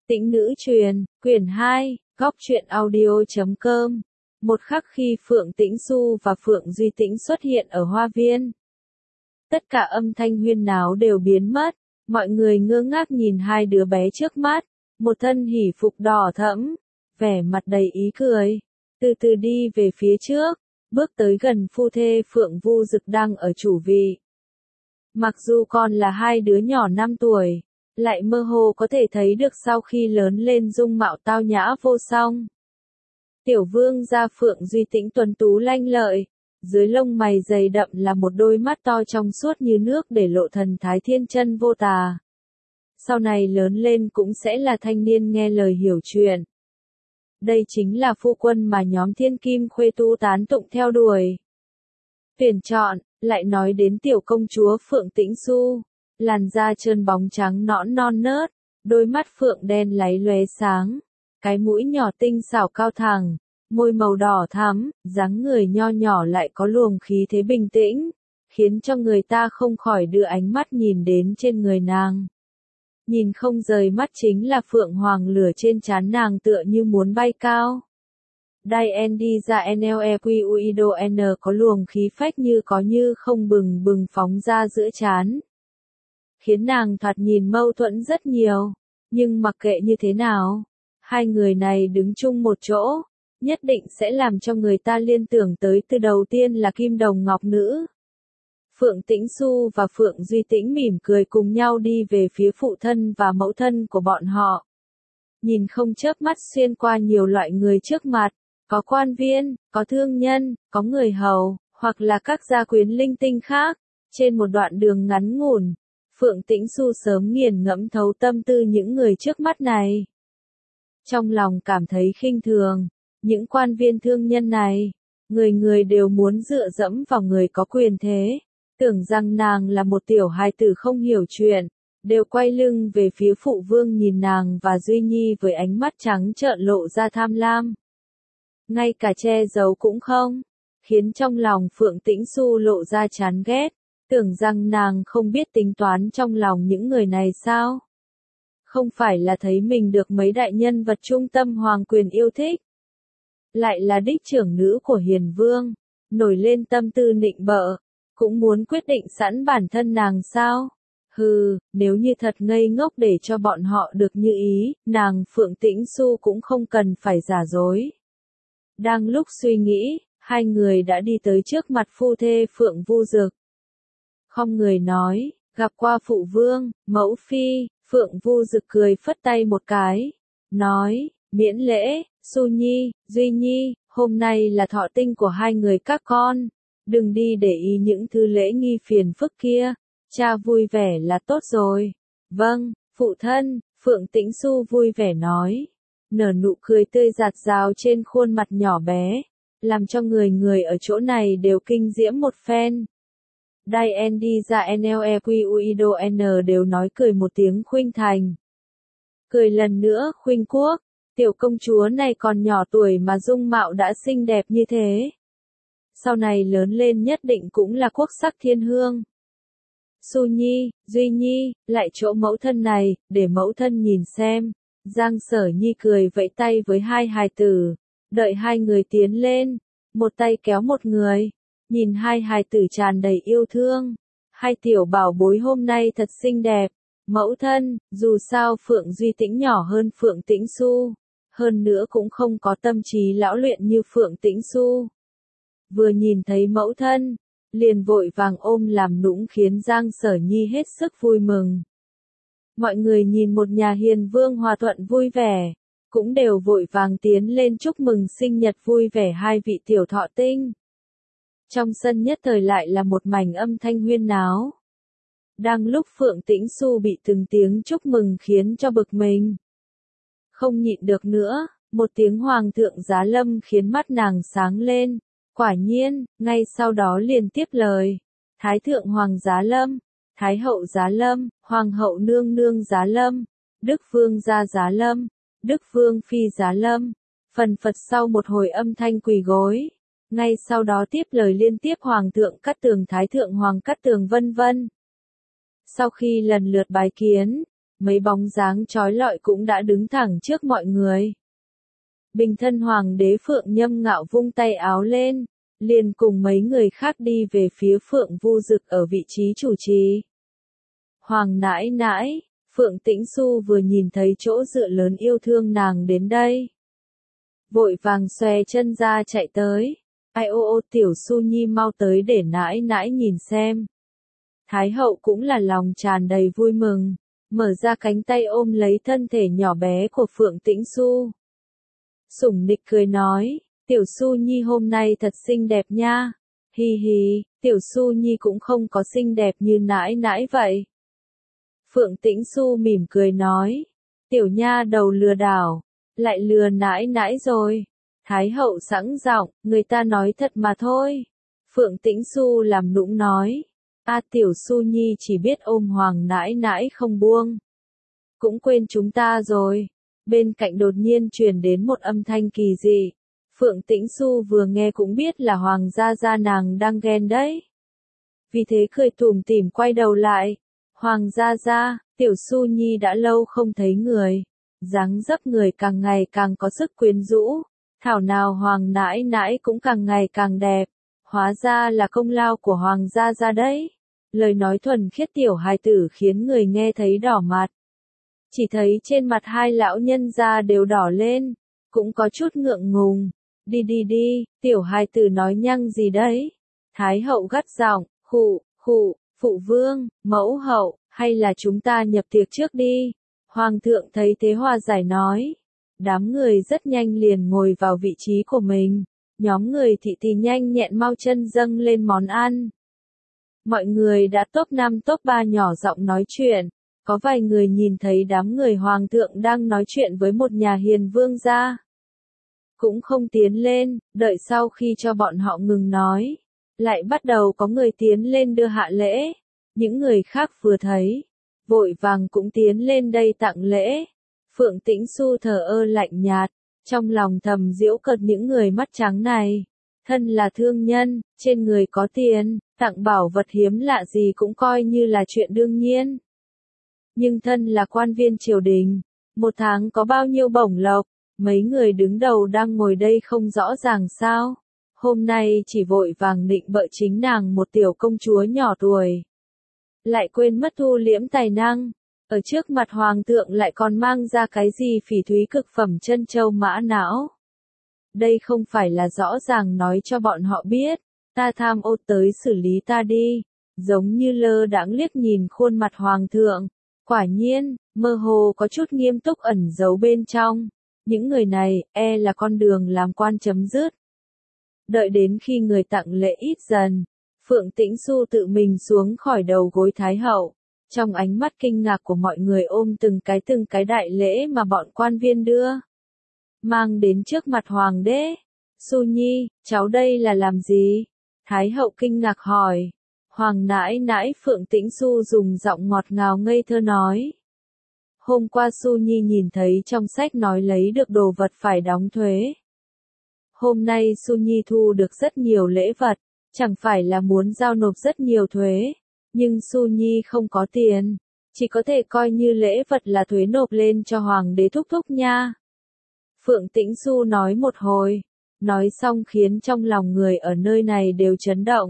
Tĩnh nữ truyền, quyển 2, góc truyện audio.com. Một khắc khi Phượng Tĩnh Xu và Phượng Duy Tĩnh xuất hiện ở hoa viên, tất cả âm thanh huyên náo đều biến mất, mọi người ngơ ngác nhìn hai đứa bé trước mắt, một thân hỉ phục đỏ thẫm, vẻ mặt đầy ý cười, từ từ đi về phía trước, bước tới gần phu thê Phượng Vu Dực đang ở chủ vị. Mặc dù còn là hai đứa nhỏ 5 tuổi, lại mơ hồ có thể thấy được sau khi lớn lên dung mạo tao nhã vô song. Tiểu vương gia Phượng Duy Tĩnh tuấn tú lanh lợi, dưới lông mày dày đậm là một đôi mắt to trong suốt như nước để lộ thần thái thiên chân vô tà. Sau này lớn lên cũng sẽ là thanh niên nghe lời hiểu chuyện. Đây chính là phu quân mà nhóm thiên kim khuê tú tán tụng theo đuổi. Tuyển chọn, lại nói đến tiểu công chúa Phượng Tĩnh Xu, làn da trơn bóng trắng nõn non nớt, đôi mắt phượng đen láy lóe sáng, cái mũi nhỏ tinh xảo cao thẳng, môi màu đỏ thắm, dáng người nho nhỏ lại có luồng khí thế bình tĩnh, khiến cho người ta không khỏi đưa ánh mắt nhìn đến trên người nàng. Nhìn không rời mắt chính là phượng hoàng lửa trên trán nàng tựa như muốn bay cao. Đai ND ra NLEQUIDO N có luồng khí phách như có như không bừng bừng phóng ra giữa trán, khiến nàng thoạt nhìn mâu thuẫn rất nhiều, nhưng mặc kệ như thế nào, hai người này đứng chung một chỗ, nhất định sẽ làm cho người ta liên tưởng tới từ đầu tiên là kim đồng ngọc nữ. Phượng Tĩnh Xu và Phượng Duy Tĩnh mỉm cười cùng nhau đi về phía phụ thân và mẫu thân của bọn họ. Nhìn không chớp mắt xuyên qua nhiều loại người trước mặt, có quan viên, có thương nhân, có người hầu, hoặc là các gia quyến linh tinh khác, trên một đoạn đường ngắn ngủn. Phượng Tĩnh Xu sớm nghiền ngẫm thấu tâm tư những người trước mắt này. Trong lòng cảm thấy khinh thường, những quan viên thương nhân này, người người đều muốn dựa dẫm vào người có quyền thế, tưởng rằng nàng là một tiểu hài tử không hiểu chuyện, đều quay lưng về phía phụ vương nhìn nàng và Duy Nhi với ánh mắt trắng trợn lộ ra tham lam. Ngay cả che giấu cũng không, khiến trong lòng Phượng Tĩnh Xu lộ ra chán ghét. Tưởng rằng nàng không biết tính toán trong lòng những người này sao? Không phải là thấy mình được mấy đại nhân vật trung tâm hoàng quyền yêu thích. Lại là đích trưởng nữ của Hiền Vương, nổi lên tâm tư nịnh bợ, cũng muốn quyết định sẵn bản thân nàng sao? Hừ, nếu như thật ngây ngốc để cho bọn họ được như ý, nàng Phượng Tĩnh Xu cũng không cần phải giả dối. Đang lúc suy nghĩ, hai người đã đi tới trước mặt phu thê Phượng Vu Dực. Không người nói, gặp qua phụ vương, mẫu phi, Phượng Vu Dực cười phất tay một cái, nói, miễn lễ, Xu Nhi, Duy Nhi, hôm nay là thọ tinh của hai người các con, đừng đi để ý những thứ lễ nghi phiền phức kia, cha vui vẻ là tốt rồi. Vâng, phụ thân, Phượng Tĩnh Xu vui vẻ nói, nở nụ cười tươi rạt rào trên khuôn mặt nhỏ bé, làm cho người ở chỗ này đều kinh diễm một phen. Đai ND ra NLEQUIDO N đều nói cười một tiếng khuynh thành. Cười lần nữa khuynh quốc, tiểu công chúa này còn nhỏ tuổi mà dung mạo đã xinh đẹp như thế. Sau này lớn lên nhất định cũng là quốc sắc thiên hương. Xu Nhi, Duy Nhi, lại chỗ mẫu thân này, để mẫu thân nhìn xem. Giang Sở Nhi cười vẫy tay với hai hài tử, đợi hai người tiến lên, một tay kéo một người. Nhìn hai hài tử tràn đầy yêu thương, hai tiểu bảo bối hôm nay thật xinh đẹp. Mẫu thân, dù sao Phượng Duy Tĩnh nhỏ hơn Phượng Tĩnh Xu, hơn nữa cũng không có tâm trí lão luyện như Phượng Tĩnh Xu. Vừa nhìn thấy mẫu thân, liền vội vàng ôm làm nũng khiến Giang Sở Nhi hết sức vui mừng. Mọi người nhìn một nhà hiền vương hòa thuận vui vẻ, cũng đều vội vàng tiến lên chúc mừng sinh nhật vui vẻ hai vị tiểu thọ tinh. Trong sân nhất thời lại là một mảnh âm thanh huyên náo. Đang lúc Phượng Tĩnh Xu bị từng tiếng chúc mừng khiến cho bực mình. Không nhịn được nữa, một tiếng hoàng thượng giá lâm khiến mắt nàng sáng lên. Quả nhiên, ngay sau đó liền tiếp lời. Thái thượng hoàng giá lâm, Thái hậu giá lâm, Hoàng hậu nương nương giá lâm, Đức vương gia giá lâm, Đức vương phi giá lâm. Phần phật sau một hồi âm thanh quỳ gối. Ngay sau đó tiếp lời liên tiếp Hoàng thượng Cát Tường Thái thượng Hoàng Cát Tường vân vân. Sau khi lần lượt bái kiến, mấy bóng dáng chói lọi cũng đã đứng thẳng trước mọi người. Bình thân hoàng đế Phượng Nhâm Ngạo vung tay áo lên, liền cùng mấy người khác đi về phía Phượng Vu Dực ở vị trí chủ trì. Hoàng nãi nãi, Phượng Tĩnh Xu vừa nhìn thấy chỗ dựa lớn yêu thương nàng đến đây. Vội vàng xòe chân ra chạy tới. Ai ô ô tiểu Xu Nhi mau tới để nãi nãi nhìn xem. Thái hậu cũng là lòng tràn đầy vui mừng, mở ra cánh tay ôm lấy thân thể nhỏ bé của Phượng Tĩnh Xu. Sủng nịch cười nói, tiểu Xu Nhi hôm nay thật xinh đẹp nha. Hi hi, tiểu Xu Nhi cũng không có xinh đẹp như nãi nãi vậy. Phượng Tĩnh Xu mỉm cười nói, tiểu nha đầu lừa đảo, lại lừa nãi nãi rồi. Thái hậu sẵn giọng, người ta nói thật mà thôi. Phượng Tĩnh Xu làm nũng nói, tiểu Xu Nhi chỉ biết ôm hoàng nãi nãi không buông. Cũng quên chúng ta rồi. Bên cạnh đột nhiên truyền đến một âm thanh kỳ dị. Phượng Tĩnh Xu vừa nghe cũng biết là hoàng gia gia nàng đang ghen đấy. Vì thế cười tủm tỉm quay đầu lại. Hoàng gia gia, tiểu Xu Nhi đã lâu không thấy người. Dáng dấp người càng ngày càng có sức quyến rũ. Thảo nào hoàng nãi nãi cũng càng ngày càng đẹp. Hóa ra là công lao của hoàng gia gia đấy. Lời nói thuần khiết tiểu hài tử khiến người nghe thấy đỏ mặt. Chỉ thấy trên mặt hai lão nhân gia đều đỏ lên, cũng có chút ngượng ngùng. Đi đi đi, tiểu hài tử nói nhăng gì đấy? Thái hậu gắt giọng, khụ, phụ vương, mẫu hậu, hay là chúng ta nhập tiệc trước đi? Hoàng thượng thấy thế hòa giải nói. Đám người rất nhanh liền ngồi vào vị trí của mình. Nhóm người thị thì nhanh nhẹn mau chân dâng lên món ăn. Mọi người đã top 5 top 3 nhỏ giọng nói chuyện. Có vài người nhìn thấy đám người hoàng thượng đang nói chuyện với một nhà hiền vương gia. Cũng không tiến lên, đợi sau khi cho bọn họ ngừng nói. Lại bắt đầu có người tiến lên đưa hạ lễ. Những người khác vừa thấy, vội vàng cũng tiến lên đây tặng lễ. Phượng Tĩnh Xu thờ ơ lạnh nhạt, trong lòng thầm giễu cợt những người mắt trắng này. Thân là thương nhân, trên người có tiền, tặng bảo vật hiếm lạ gì cũng coi như là chuyện đương nhiên. Nhưng thân là quan viên triều đình, một tháng có bao nhiêu bổng lộc, mấy người đứng đầu đang ngồi đây không rõ ràng sao. Hôm nay chỉ vội vàng định bợ chính nàng một tiểu công chúa nhỏ tuổi. Lại quên mất thu liễm tài năng, ở trước mặt hoàng thượng lại còn mang ra cái gì phỉ thúy cực phẩm chân châu mã não. Đây không phải là rõ ràng nói cho bọn họ biết, ta tham ô tới xử lý ta đi, giống như lơ đãng liếc nhìn khuôn mặt hoàng thượng. Quả nhiên, mơ hồ có chút nghiêm túc ẩn giấu bên trong. Những người này, là con đường làm quan chấm dứt. Đợi đến khi người tặng lễ ít dần, Phượng Tĩnh Xu tự mình xuống khỏi đầu gối Thái hậu. Trong ánh mắt kinh ngạc của mọi người ôm từng cái đại lễ mà bọn quan viên đưa. Mang đến trước mặt hoàng đế. Xu Nhi, cháu đây là làm gì? Thái hậu kinh ngạc hỏi. Hoàng nãi nãi Phượng Tĩnh Xu dùng giọng ngọt ngào ngây thơ nói. Hôm qua Xu Nhi nhìn thấy trong sách nói lấy được đồ vật phải đóng thuế. Hôm nay Xu Nhi thu được rất nhiều lễ vật, chẳng phải là muốn giao nộp rất nhiều thuế, nhưng Xu Nhi không có tiền, chỉ có thể coi như lễ vật là thuế nộp lên cho hoàng đế thúc thúc nha. Phượng Tĩnh Xu nói một hồi, nói xong khiến trong lòng người ở nơi này đều chấn động.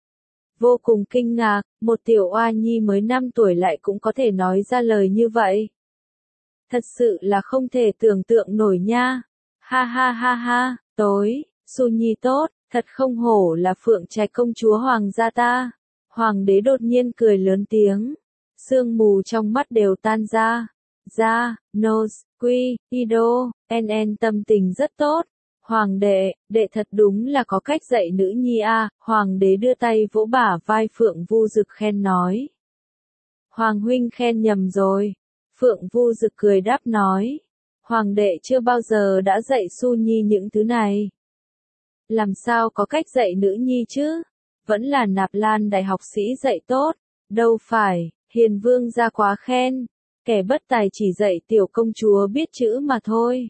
Vô cùng kinh ngạc, một tiểu oa nhi mới 5 tuổi lại cũng có thể nói ra lời như vậy. Thật sự là không thể tưởng tượng nổi nha. Ha ha ha ha, tối, Xu Nhi tốt, thật không hổ là Phượng Trạch công chúa hoàng gia ta. Hoàng đế đột nhiên cười lớn tiếng. Sương mù trong mắt đều tan ra. Ra, nose, quy, ido, en tâm tình rất tốt. Hoàng đệ thật đúng là có cách dạy nữ nhi a. Hoàng đế đưa tay vỗ bả vai Phượng Vu Dực khen nói. Hoàng huynh khen nhầm rồi. Phượng Vu Dực cười đáp nói. Hoàng đệ chưa bao giờ đã dạy Xu Nhi những thứ này. Làm sao có cách dạy nữ nhi chứ? Vẫn là Nạp Lan đại học sĩ dạy tốt. Đâu phải, hiền vương gia quá khen. Kẻ bất tài chỉ dạy tiểu công chúa biết chữ mà thôi.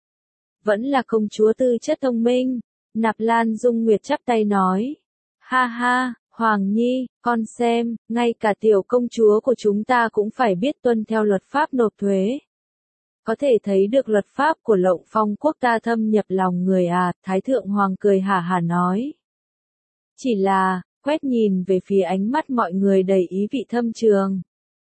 Vẫn là công chúa tư chất thông minh. Nạp Lan Dung Nguyệt chắp tay nói. Ha ha, Hoàng Nhi, con xem, ngay cả tiểu công chúa của chúng ta cũng phải biết tuân theo luật pháp nộp thuế. Có thể thấy được luật pháp của Lộng Phong quốc ta thâm nhập lòng người à, Thái Thượng Hoàng cười hả hả nói. Chỉ là, quét nhìn về phía ánh mắt mọi người đầy ý vị thâm trường.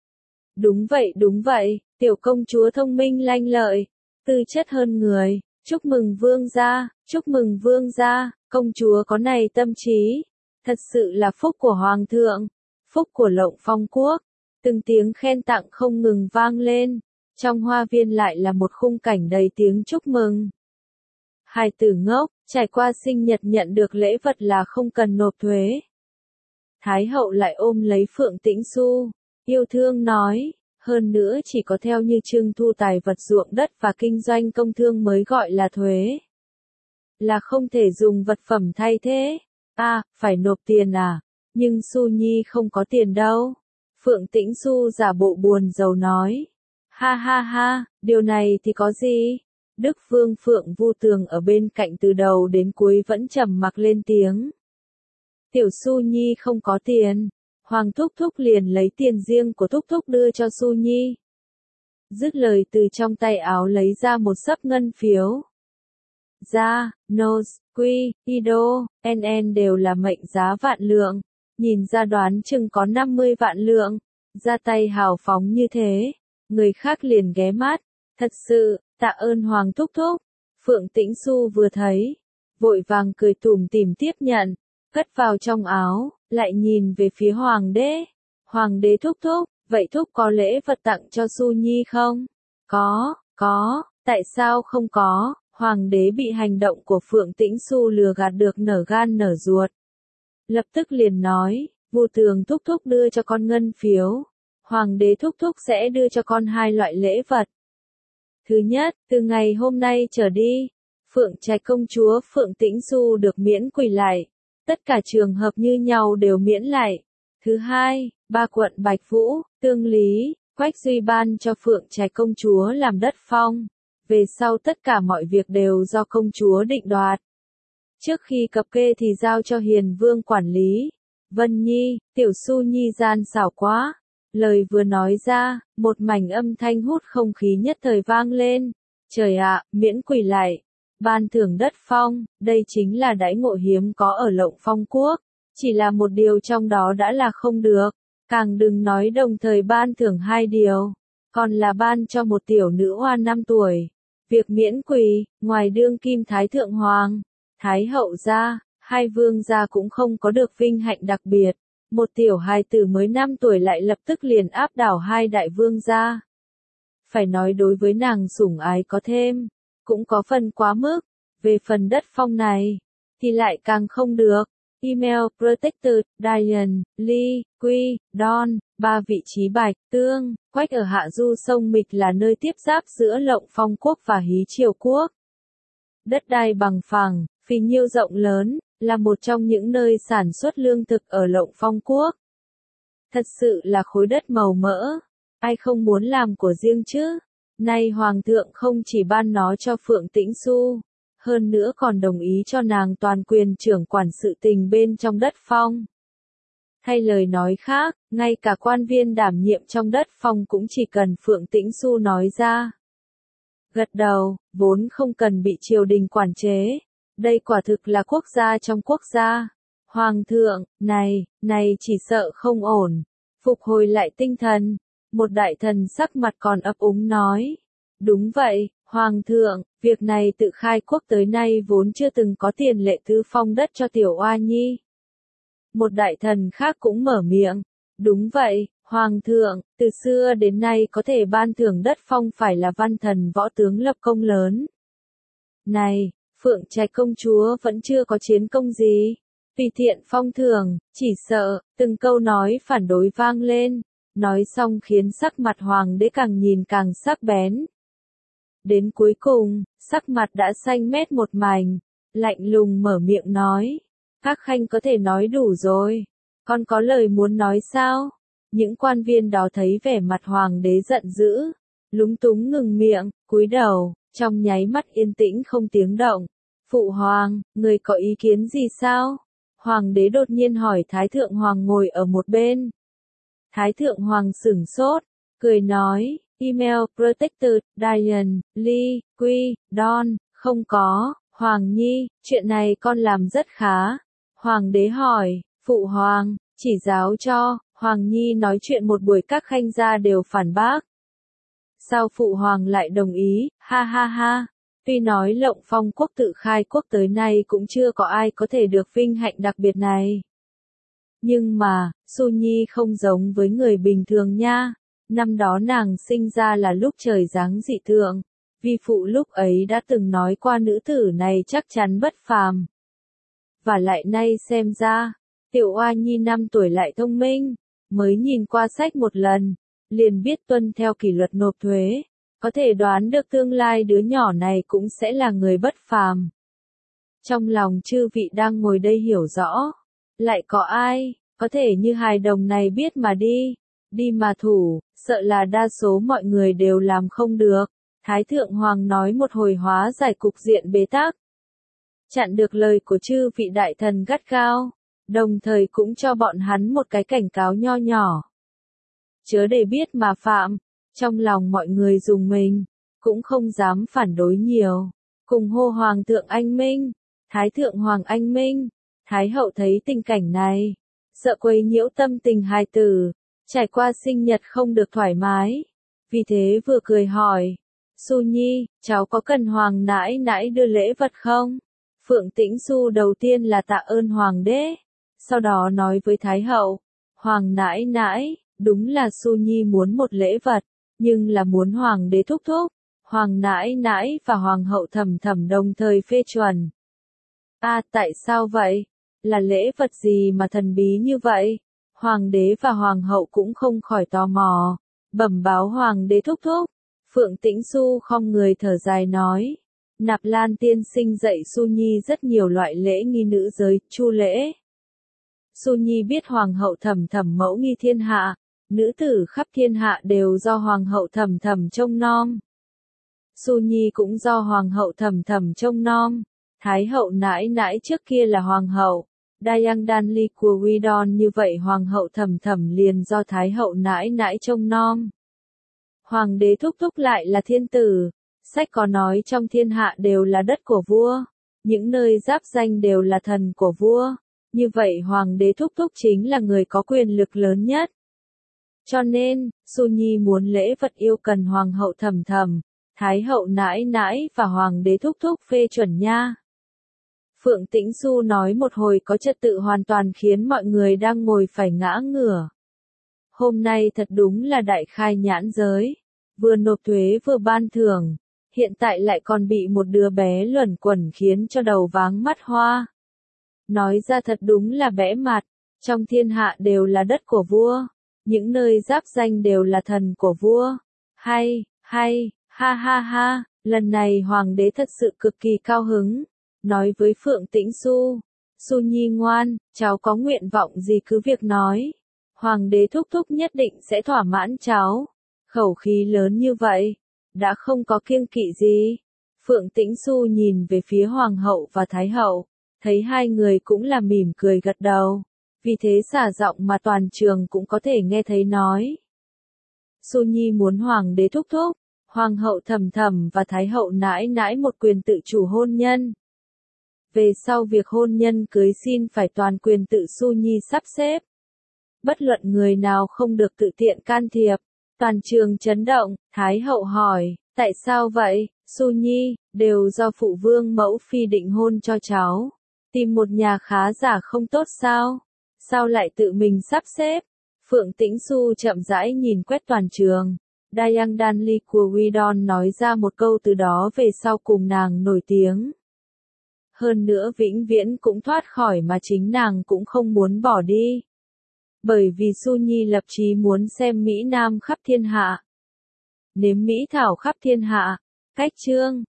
Đúng vậy, tiểu công chúa thông minh lanh lợi, tư chất hơn người, chúc mừng vương gia, công chúa có này tâm trí, thật sự là phúc của Hoàng thượng, phúc của Lộng Phong quốc, từng tiếng khen tặng không ngừng vang lên, trong hoa viên lại là một khung cảnh đầy tiếng chúc mừng. Hài tử ngốc, trải qua sinh nhật nhận được lễ vật là không cần nộp thuế. Thái hậu lại ôm lấy Phượng Tĩnh Xu, yêu thương nói, hơn nữa chỉ có theo như trưng thu tài vật ruộng đất và kinh doanh công thương mới gọi là thuế. Là không thể dùng vật phẩm thay thế. À, phải nộp tiền à? Nhưng Xu Nhi không có tiền đâu. Phượng Tĩnh Xu giả bộ buồn rầu nói. Ha ha ha, điều này thì có gì? Đức Vương Phượng Vu Tường ở bên cạnh từ đầu đến cuối vẫn trầm mặc lên tiếng. Tiểu Xu Nhi không có tiền. Hoàng Thúc Thúc liền lấy tiền riêng của Thúc Thúc đưa cho Xu Nhi. Dứt lời từ trong tay áo lấy ra một xấp ngân phiếu. Ra, Nos, Quy, Ido, NN đều là mệnh giá vạn lượng. Nhìn ra đoán chừng có 50 vạn lượng. Ra tay hào phóng như thế. Người khác liền ghé mắt. Thật sự, tạ ơn Hoàng Thúc Thúc. Phượng Tĩnh Xu vừa thấy. Vội vàng cười tủm tỉm tiếp nhận. Cất vào trong áo. Lại nhìn về phía Hoàng đế. Hoàng đế Thúc Thúc. Vậy Thúc có lễ vật tặng cho Xu Nhi không? Có. Tại sao không có? Hoàng đế bị hành động của Phượng Tĩnh Xu lừa gạt được nở gan nở ruột. Lập tức liền nói, Vu Tường Thúc Thúc đưa cho con ngân phiếu. Hoàng đế Thúc Thúc sẽ đưa cho con 2 loại lễ vật. Thứ nhất, từ ngày hôm nay trở đi, Phượng Trạch công chúa Phượng Tĩnh Xu được miễn quỳ lại. Tất cả trường hợp như nhau đều miễn lại. Thứ hai, 3 quận Bạch Vũ, Tương Lý, Quách Duy ban cho Phượng Trạch công chúa làm đất phong. Về sau tất cả mọi việc đều do công chúa định đoạt. Trước khi cập kê thì giao cho Hiền Vương quản lý. Vân Nhi, tiểu Xu Nhi gian xảo quá. Lời vừa nói ra, một mảnh âm thanh hút không khí nhất thời vang lên. Trời ạ, miễn quỳ lại. Ban thưởng đất phong, đây chính là đãi ngộ hiếm có ở Lộng Phong quốc. Chỉ là một điều trong đó đã là không được. Càng đừng nói đồng thời ban thưởng 2 điều. Còn là ban cho một tiểu nữ hoa 5 tuổi. Việc miễn quỳ, ngoài đương kim Thái Thượng Hoàng, Thái Hậu gia, 2 vương gia cũng không có được vinh hạnh đặc biệt. Một tiểu hài tử mới 5 tuổi lại lập tức liền áp đảo 2 đại vương gia. Phải nói đối với nàng sủng ái có thêm, cũng có phần quá mức. Về phần đất phong này, thì lại càng không được. Email Protected, Diane, Lee, Quy, Don, 3 vị trí Bạch, Tương, Quách ở hạ du sông Mịch là nơi tiếp giáp giữa Lộng Phong quốc và Hí Triều quốc. Đất đai bằng phẳng, phì nhiêu rộng lớn, là một trong những nơi sản xuất lương thực ở Lộng Phong quốc. Thật sự là khối đất màu mỡ, ai không muốn làm của riêng chứ? Nay Hoàng thượng không chỉ ban nó cho Phượng Tĩnh Xu, hơn nữa còn đồng ý cho nàng toàn quyền trưởng quản sự tình bên trong đất phong. Thay lời nói khác, ngay cả quan viên đảm nhiệm trong đất phong cũng chỉ cần Phượng Tĩnh Xu nói ra. Gật đầu, vốn không cần bị triều đình quản chế. Đây quả thực là quốc gia trong quốc gia. Hoàng thượng, này chỉ sợ không ổn. Phục hồi lại tinh thần. Một đại thần sắc mặt còn ấp úng nói. Đúng vậy, Hoàng thượng, việc này tự khai quốc tới nay vốn chưa từng có tiền lệ thứ phong đất cho tiểu oa nhi. Một đại thần khác cũng mở miệng. Đúng vậy, Hoàng thượng, từ xưa đến nay có thể ban thưởng đất phong phải là văn thần võ tướng lập công lớn. Này, Phượng Trạch công chúa vẫn chưa có chiến công gì. Tùy tiện phong thưởng, chỉ sợ, từng câu nói phản đối vang lên. Nói xong khiến sắc mặt Hoàng đế càng nhìn càng sắc bén. Đến cuối cùng, sắc mặt đã xanh mét một mảnh, lạnh lùng mở miệng nói. Các khanh có thể nói đủ rồi. Con có lời muốn nói sao? Những quan viên đó thấy vẻ mặt Hoàng đế giận dữ, lúng túng ngừng miệng, cúi đầu, trong nháy mắt yên tĩnh không tiếng động. Phụ hoàng, người có ý kiến gì sao? Hoàng đế đột nhiên hỏi Thái Thượng Hoàng ngồi ở một bên. Thái Thượng Hoàng sửng sốt, cười nói, email protected, Diane, Lee, Quy, Don, không có, Hoàng Nhi, chuyện này con làm rất khá. Hoàng đế hỏi, Phụ Hoàng, chỉ giáo cho, Hoàng Nhi nói chuyện một buổi các khanh gia đều phản bác. Sao Phụ Hoàng lại đồng ý, ha ha ha. Tuy nói Lộng Phong quốc tự khai quốc tới nay cũng chưa có ai có thể được vinh hạnh đặc biệt này. Nhưng mà, Xu Nhi không giống với người bình thường nha. Năm đó nàng sinh ra là lúc trời giáng dị tượng. Vi phụ lúc ấy đã từng nói qua nữ tử này chắc chắn bất phàm. Và lại nay xem ra, tiểu oa nhi 5 tuổi lại thông minh, mới nhìn qua sách một lần, liền biết tuân theo kỷ luật nộp thuế, có thể đoán được tương lai đứa nhỏ này cũng sẽ là người bất phàm. Trong lòng chư vị đang ngồi đây hiểu rõ, lại có ai, có thể như hài đồng này biết mà đi mà thủ, sợ là đa số mọi người đều làm không được. Thái Thượng Hoàng nói một hồi hóa giải cục diện bế tắc. Chặn được lời của chư vị đại thần gắt gao, đồng thời cũng cho bọn hắn một cái cảnh cáo nho nhỏ. Chớ để biết mà phạm, trong lòng mọi người rùng mình, cũng không dám phản đối nhiều. Cùng hô Hoàng thượng anh minh, Thái Thượng Hoàng anh minh, Thái hậu thấy tình cảnh này, sợ quấy nhiễu tâm tình hài tử, trải qua sinh nhật không được thoải mái. Vì thế vừa cười hỏi, Xu Nhi, cháu có cần Hoàng nãi nãi đưa lễ vật không? Phượng Tĩnh Xu đầu tiên là tạ ơn Hoàng đế, sau đó nói với Thái hậu, Hoàng nãi nãi, đúng là Xu Nhi muốn một lễ vật, nhưng là muốn Hoàng đế thúc thúc, Hoàng nãi nãi và Hoàng hậu thầm thầm đồng thời phê chuẩn. Tại sao vậy? Là lễ vật gì mà thần bí như vậy? Hoàng đế và Hoàng hậu cũng không khỏi tò mò, bẩm báo Hoàng đế thúc thúc. Phượng Tĩnh Xu khom người thở dài nói, Nạp Lan tiên sinh dạy Xu Nhi rất nhiều loại lễ nghi nữ giới, chu lễ. Xu Nhi biết Hoàng hậu thầm thầm mẫu nghi thiên hạ, nữ tử khắp thiên hạ đều do Hoàng hậu thầm thầm trông nom. Xu Nhi cũng do Hoàng hậu thầm thầm trông nom. Thái hậu nãi nãi trước kia là Hoàng hậu, Dayang Danli của Widon như vậy Hoàng hậu thầm thầm liền do Thái hậu nãi nãi trông nom. Hoàng đế thúc thúc lại là thiên tử, sách có nói trong thiên hạ đều là đất của vua, những nơi giáp danh đều là thần của vua, như vậy Hoàng đế thúc thúc chính là người có quyền lực lớn nhất. Cho nên, Xu Nhi muốn lễ vật yêu cần Hoàng hậu thầm thầm, Thái hậu nãi nãi và Hoàng đế thúc thúc phê chuẩn nha. Phượng Tĩnh Xu nói một hồi có trật tự hoàn toàn khiến mọi người đang ngồi phải ngã ngửa. Hôm nay thật đúng là đại khai nhãn giới, vừa nộp thuế vừa ban thưởng, hiện tại lại còn bị một đứa bé luẩn quẩn khiến cho đầu váng mắt hoa. Nói ra thật đúng là bẽ mặt, trong thiên hạ đều là đất của vua, những nơi giáp danh đều là thần của vua. Hay, ha ha ha, lần này Hoàng đế thật sự cực kỳ cao hứng, nói với Phượng Tĩnh Xu, Xu Nhi ngoan, cháu có nguyện vọng gì cứ việc nói. Hoàng đế thúc thúc nhất định sẽ thỏa mãn cháu. Khẩu khí lớn như vậy, đã không có kiêng kỵ gì. Phượng Tĩnh Xu nhìn về phía Hoàng hậu và Thái hậu, thấy hai người cũng là mỉm cười gật đầu. Vì thế xả giọng mà toàn trường cũng có thể nghe thấy nói. Xu Nhi muốn Hoàng đế thúc thúc, Hoàng hậu thầm thầm và Thái hậu nãi nãi một quyền tự chủ hôn nhân. Về sau việc hôn nhân cưới xin phải toàn quyền tự Xu Nhi sắp xếp. Bất luận người nào không được tự tiện can thiệp. Toàn trường chấn động, Thái hậu hỏi, tại sao vậy, Xu Nhi, đều do phụ vương mẫu phi định hôn cho cháu. Tìm một nhà khá giả không tốt sao? Sao lại tự mình sắp xếp? Phượng Tĩnh Xu chậm rãi nhìn quét toàn trường. Dayang Danli của Widon nói ra một câu từ đó về sau cùng nàng nổi tiếng. Hơn nữa vĩnh viễn cũng thoát khỏi mà chính nàng cũng không muốn bỏ đi. Bởi vì Xu Nhi lập chí muốn xem Mỹ Nam khắp thiên hạ. Nếm Mỹ Thảo khắp thiên hạ. Cách chương